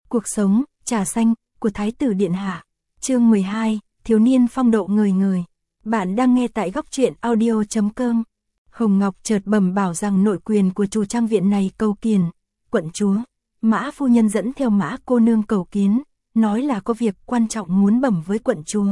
Cuộc sống, trà xanh, của Thái tử Điện Hạ. Chương 12, thiếu niên phong độ ngời ngời. Bạn đang nghe tại góc truyện audio.com. Hồng Ngọc chợt bẩm bảo rằng nội quyền của chủ trang viện này cầu kiến quận chúa. Mã phu nhân dẫn theo Mã cô nương cầu kiến, nói là có việc quan trọng muốn bẩm với quận chúa.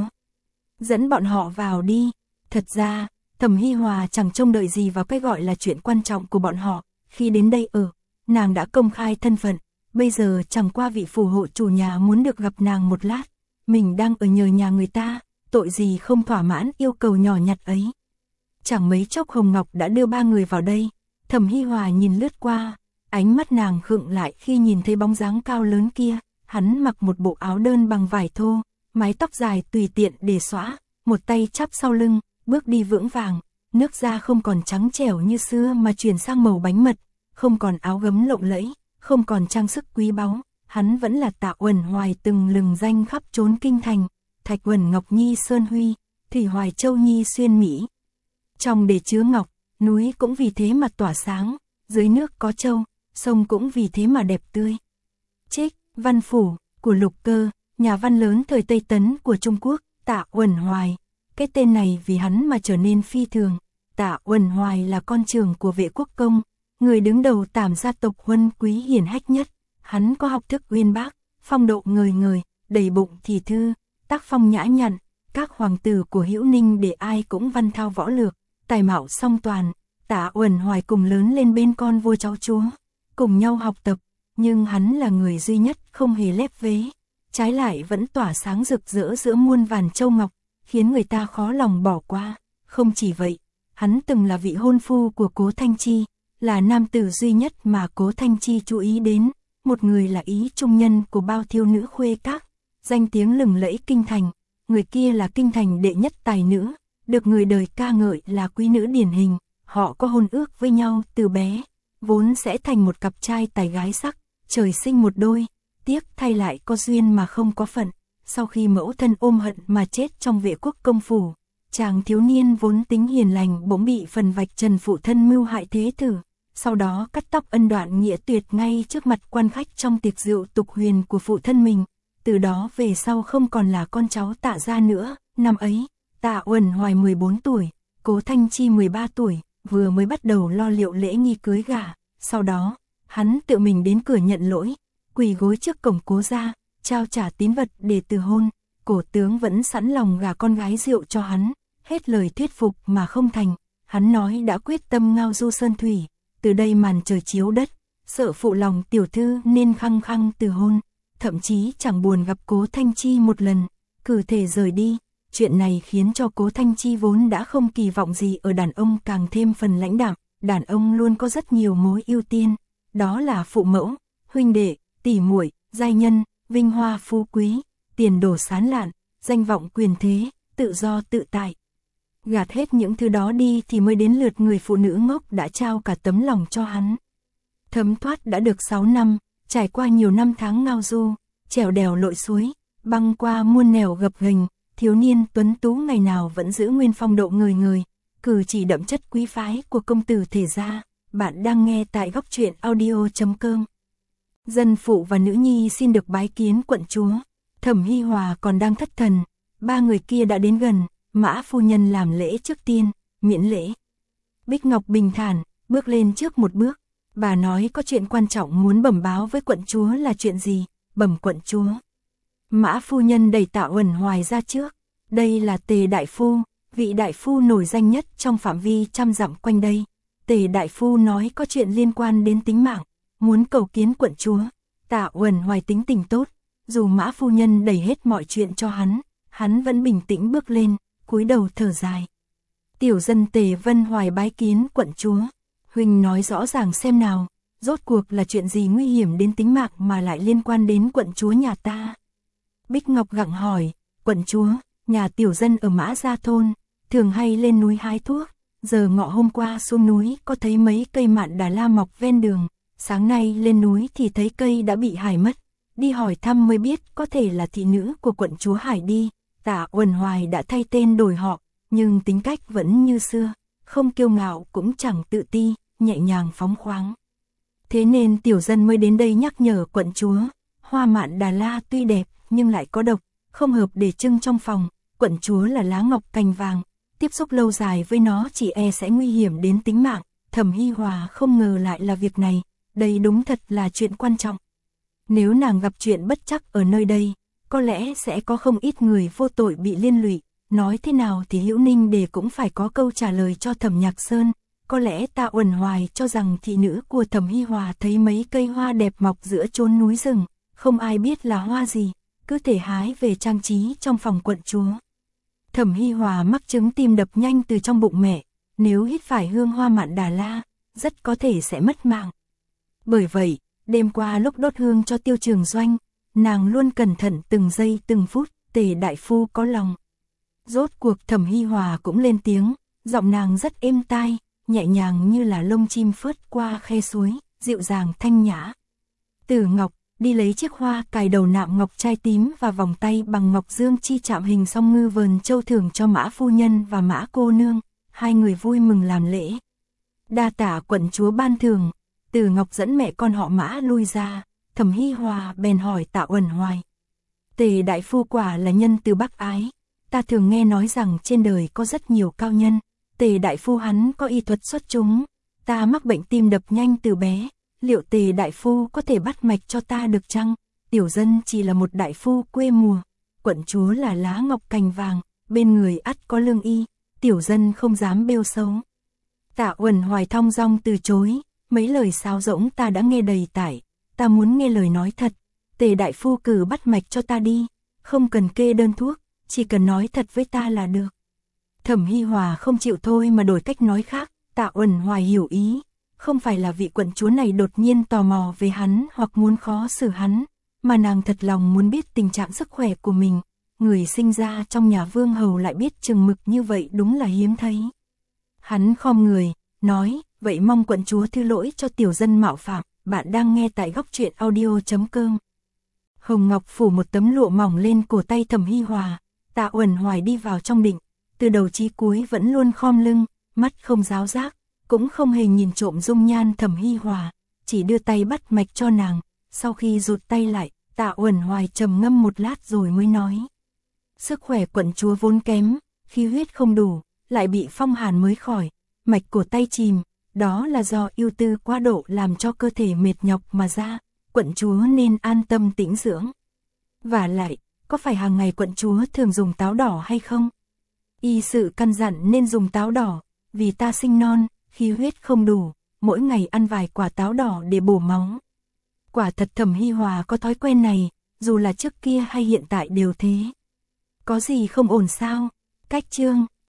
Dẫn bọn họ vào đi. Thật ra, Thẩm Hi Hòa chẳng trông đợi gì vào cái gọi là chuyện quan trọng của bọn họ. Khi đến đây nàng đã công khai thân phận. Bây giờ chẳng qua vị phù hộ chủ nhà muốn được gặp nàng một lát. Mình đang ở nhờ nhà người ta, tội gì không thỏa mãn yêu cầu nhỏ nhặt ấy. Chẳng mấy chốc Hồng Ngọc đã đưa ba người vào đây. Thẩm Hi Hòa nhìn lướt qua, ánh mắt nàng khựng lại khi nhìn thấy bóng dáng cao lớn kia. Hắn mặc một bộ áo đơn bằng vải thô, mái tóc dài tùy tiện để xõa, một tay chắp sau lưng, bước đi vững vàng. Nước da không còn trắng trẻo như xưa mà chuyển sang màu bánh mật, không còn áo gấm lộng lẫy, không còn trang sức quý báu. Hắn vẫn là Tạ Uẩn Hoài từng lừng danh khắp trốn kinh thành, Thạch Uẩn Ngọc Nhi Sơn Huy, Thủy Hoài Châu Nhi Xuyên Mỹ. Trong để chứa ngọc, núi cũng vì thế mà tỏa sáng, dưới nước có châu, sông cũng vì thế mà đẹp tươi. Trích, văn phủ, của Lục Cơ, nhà văn lớn thời Tây Tấn của Trung Quốc, Tạ Uẩn Hoài. Cái tên này vì hắn mà trở nên phi thường. Tạ Uẩn Hoài là con trưởng của Vệ Quốc Công, người đứng đầu Tảm gia tộc huân quý hiển hách nhất. Hắn có học thức uyên bác, phong độ ngời ngời, đầy bụng thì thư, tác phong nhã nhặn. Các hoàng tử của Hữu Ninh để ai cũng văn thao võ lược, tài mạo song toàn. Tạ Uẩn Hoài cùng lớn lên bên con vua cháu chúa, cùng nhau học tập, nhưng hắn là người duy nhất không hề lép vế, trái lại vẫn tỏa sáng rực rỡ giữa muôn vàn châu ngọc, khiến người ta khó lòng bỏ qua. Không chỉ vậy, hắn từng là vị hôn phu của Cố Thanh Chi, là nam tử duy nhất mà Cố Thanh Chi chú ý đến, một người là ý trung nhân của bao thiếu nữ khuê các, danh tiếng lừng lẫy kinh thành. Người kia là kinh thành đệ nhất tài nữ, được người đời ca ngợi là quý nữ điển hình. Họ có hôn ước với nhau từ bé, vốn sẽ thành một cặp trai tài gái sắc, trời sinh một đôi. Tiếc thay lại có duyên mà không có phận. Sau khi mẫu thân ôm hận mà chết trong Vệ Quốc công phủ, chàng thiếu niên vốn tính hiền lành bỗng bị phần vạch trần phụ thân mưu hại thế tử. Sau đó cắt tóc ân đoạn nghĩa tuyệt ngay trước mặt quan khách trong tiệc rượu tục huyền của phụ thân mình. Từ đó về sau không còn là con cháu Tạ gia nữa. Năm ấy, Tạ Uẩn Hoài 14 tuổi, Cố Thanh Chi 13 tuổi, vừa mới bắt đầu lo liệu lễ nghi cưới gả. Sau đó, hắn tự mình đến cửa nhận lỗi, quỳ gối trước cổng Cố gia, trao trả tín vật để từ hôn. Cổ tướng vẫn sẵn lòng gả con gái rượu cho hắn, hết lời thuyết phục mà không thành. Hắn nói đã quyết tâm ngao du sơn thủy, từ đây màn trời chiếu đất, sợ phụ lòng tiểu thư nên khăng khăng từ hôn, thậm chí chẳng buồn gặp Cố Thanh Chi một lần, cử thể rời đi. Chuyện này khiến cho Cố Thanh Chi vốn đã không kỳ vọng gì ở đàn ông càng thêm phần lãnh đạm. Đàn ông luôn có rất nhiều mối ưu tiên, đó là phụ mẫu, huynh đệ, tỷ muội, giai nhân, vinh hoa phú quý, tiền đồ sán lạn, danh vọng quyền thế, tự do tự tại. Gạt hết những thứ đó đi thì mới đến lượt người phụ nữ ngốc đã trao cả tấm lòng cho hắn. Thấm thoát đã được 6 năm, trải qua nhiều năm tháng ngao du, trèo đèo lội suối, băng qua muôn nẻo gập ghềnh, thiếu niên tuấn tú ngày nào vẫn giữ nguyên phong độ ngời ngời, cử chỉ đậm chất quý phái của công tử thể gia. Bạn đang nghe tại góc truyện audio.com. Dân phụ và nữ nhi xin được bái kiến quận chúa. Thẩm Hi Hòa còn đang thất thần, ba người kia đã đến gần. Mã phu nhân làm lễ trước tiên, miễn lễ. Bích Ngọc bình thản, bước lên trước một bước. Bà nói có chuyện quan trọng muốn bẩm báo với quận chúa. Là chuyện gì? Bẩm quận chúa. Mã phu nhân đẩy Tạ Uẩn Hoài ra trước. Đây là Tề đại phu, vị đại phu nổi danh nhất trong phạm vi trăm dặm quanh đây. Tề đại phu nói có chuyện liên quan đến tính mạng, muốn cầu kiến quận chúa. Tạ Uẩn Hoài tính tình tốt, dù Mã phu nhân đẩy hết mọi chuyện cho hắn vẫn bình tĩnh bước lên, cúi đầu thở dài. Tiểu dân Tề Vân Hoài bái kiến quận chúa. Huynh nói rõ ràng xem nào, rốt cuộc là chuyện gì nguy hiểm đến tính mạng mà lại liên quan đến quận chúa nhà ta? Bích Ngọc gặng hỏi. Quận chúa, nhà tiểu dân ở Mã Gia thôn, thường hay lên núi hái thuốc. Giờ ngọ hôm qua xuống núi có thấy mấy cây mạn đà la mọc ven đường. Sáng nay lên núi thì thấy cây đã bị hại mất. Đi hỏi thăm mới biết có thể là thị nữ của quận chúa hại đi. Tạ Uẩn Hoài đã thay tên đổi họ, nhưng tính cách vẫn như xưa, không kiêu ngạo cũng chẳng tự ti, nhẹ nhàng phóng khoáng. Thế nên tiểu dân mới đến đây nhắc nhở quận chúa, Hoa mạn Đà La tuy đẹp nhưng lại có độc, không hợp để trưng trong phòng. Quận chúa là lá ngọc cành vàng, tiếp xúc lâu dài với nó chỉ e sẽ nguy hiểm đến tính mạng. Thẩm Hi Hòa không ngờ lại là việc này, đây đúng thật là chuyện quan trọng. Nếu nàng gặp chuyện bất trắc ở nơi đây, có lẽ sẽ có không ít người vô tội bị liên lụy. Nói thế nào thì Hữu Ninh Đề cũng phải có câu trả lời cho Thẩm Nhạc Sơn. Có lẽ Tạ Uẩn Hoài cho rằng thị nữ của Thẩm Hi Hòa thấy mấy cây hoa đẹp mọc giữa chốn núi rừng, không ai biết là hoa gì, cứ thể hái về trang trí trong phòng quận chúa. Thẩm Hi Hòa mắc chứng tim đập nhanh từ trong bụng mẹ, nếu hít phải hương hoa mạn Đà La, rất có thể sẽ mất mạng. Bởi vậy, đêm qua lúc đốt hương cho Tiêu Trường Doanh, nàng luôn cẩn thận từng giây từng phút. Tề đại phu có lòng. Rốt cuộc Thẩm Hi Hòa cũng lên tiếng, giọng nàng rất êm tai, nhẹ nhàng như là lông chim phớt qua khe suối, dịu dàng thanh nhã. Tử Ngọc đi lấy chiếc hoa cài đầu nạm ngọc trai tím và vòng tay bằng ngọc dương chi chạm hình song ngư vờn châu thưởng cho Mã phu nhân và Mã cô nương. Hai người vui mừng làm lễ. Đa tạ quận chúa ban thưởng. Tử Ngọc dẫn mẹ con họ Mã lui ra. Thẩm Hi Hòa bèn hỏi Tạ Uẩn Hoài. Tề đại phu quả là nhân từ Bắc Ái. Ta thường nghe nói rằng trên đời có rất nhiều cao nhân. Tề đại phu hắn có y thuật xuất chúng. Ta mắc bệnh tim đập nhanh từ bé. Liệu Tề đại phu có thể bắt mạch cho ta được chăng? Tiểu dân chỉ là một đại phu quê mùa. Quận chúa là lá ngọc cành vàng, bên người ắt có lương y. Tiểu dân không dám bêu xấu. Tạ Uẩn Hoài thong dong từ chối. Mấy lời sáo rỗng ta đã nghe đầy tải. Ta muốn nghe lời nói thật. Tề đại phu cử bắt mạch cho ta đi. Không cần kê đơn thuốc, chỉ cần nói thật với ta là được. Thẩm Hi Hòa không chịu thôi mà đổi cách nói khác. Tạ Uẩn Hoài hiểu ý. Không phải là vị quận chúa này đột nhiên tò mò về hắn hoặc muốn khó xử hắn, mà nàng thật lòng muốn biết tình trạng sức khỏe của mình. Người sinh ra trong nhà vương hầu lại biết chừng mực như vậy đúng là hiếm thấy. Hắn khom người, nói, vậy mong quận chúa thứ lỗi cho tiểu dân mạo phạm. Bạn đang nghe tại Góc Truyện Audio.com. Hồng Ngọc phủ một tấm lụa mỏng lên cổ tay Thẩm Hi Hòa. Tạ Uẩn Hoài đi vào trong định, từ đầu chí cuối vẫn luôn khom lưng, mắt không giáo giác, cũng không hề nhìn trộm dung nhan Thẩm Hi Hòa, chỉ đưa tay bắt mạch cho nàng. Sau khi rụt tay lại, Tạ Uẩn Hoài trầm ngâm một lát rồi mới nói. Sức khỏe quận chúa vốn kém, khí huyết không đủ, lại bị phong hàn mới khỏi, mạch cổ tay chìm, đó là do ưu tư quá độ làm cho cơ thể mệt nhọc mà ra, quận chúa nên an tâm tĩnh dưỡng. Và lại, có phải hàng ngày quận chúa thường dùng táo đỏ hay không? Y sự căn dặn nên dùng táo đỏ, vì ta sinh non, khí huyết không đủ, mỗi ngày ăn vài quả táo đỏ để bổ máu. Quả thật Thẩm Hi Hòa có thói quen này, dù là trước kia hay hiện tại đều thế. Có gì không ổn sao? Cách chương